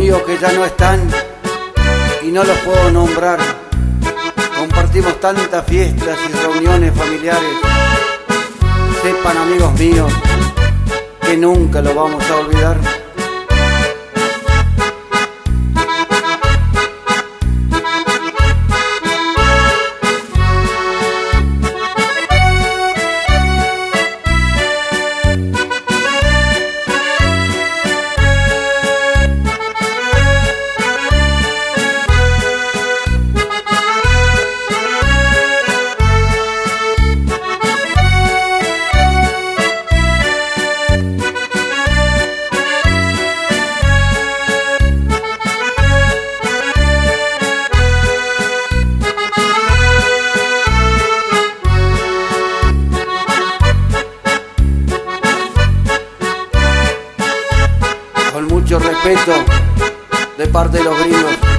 míos que ya no están y no los puedo nombrar. Compartimos tantas fiestas y reuniones familiares. Sepan, amigos míos, que nunca lo vamos a olvidar. Con mucho respeto de parte de los gringos.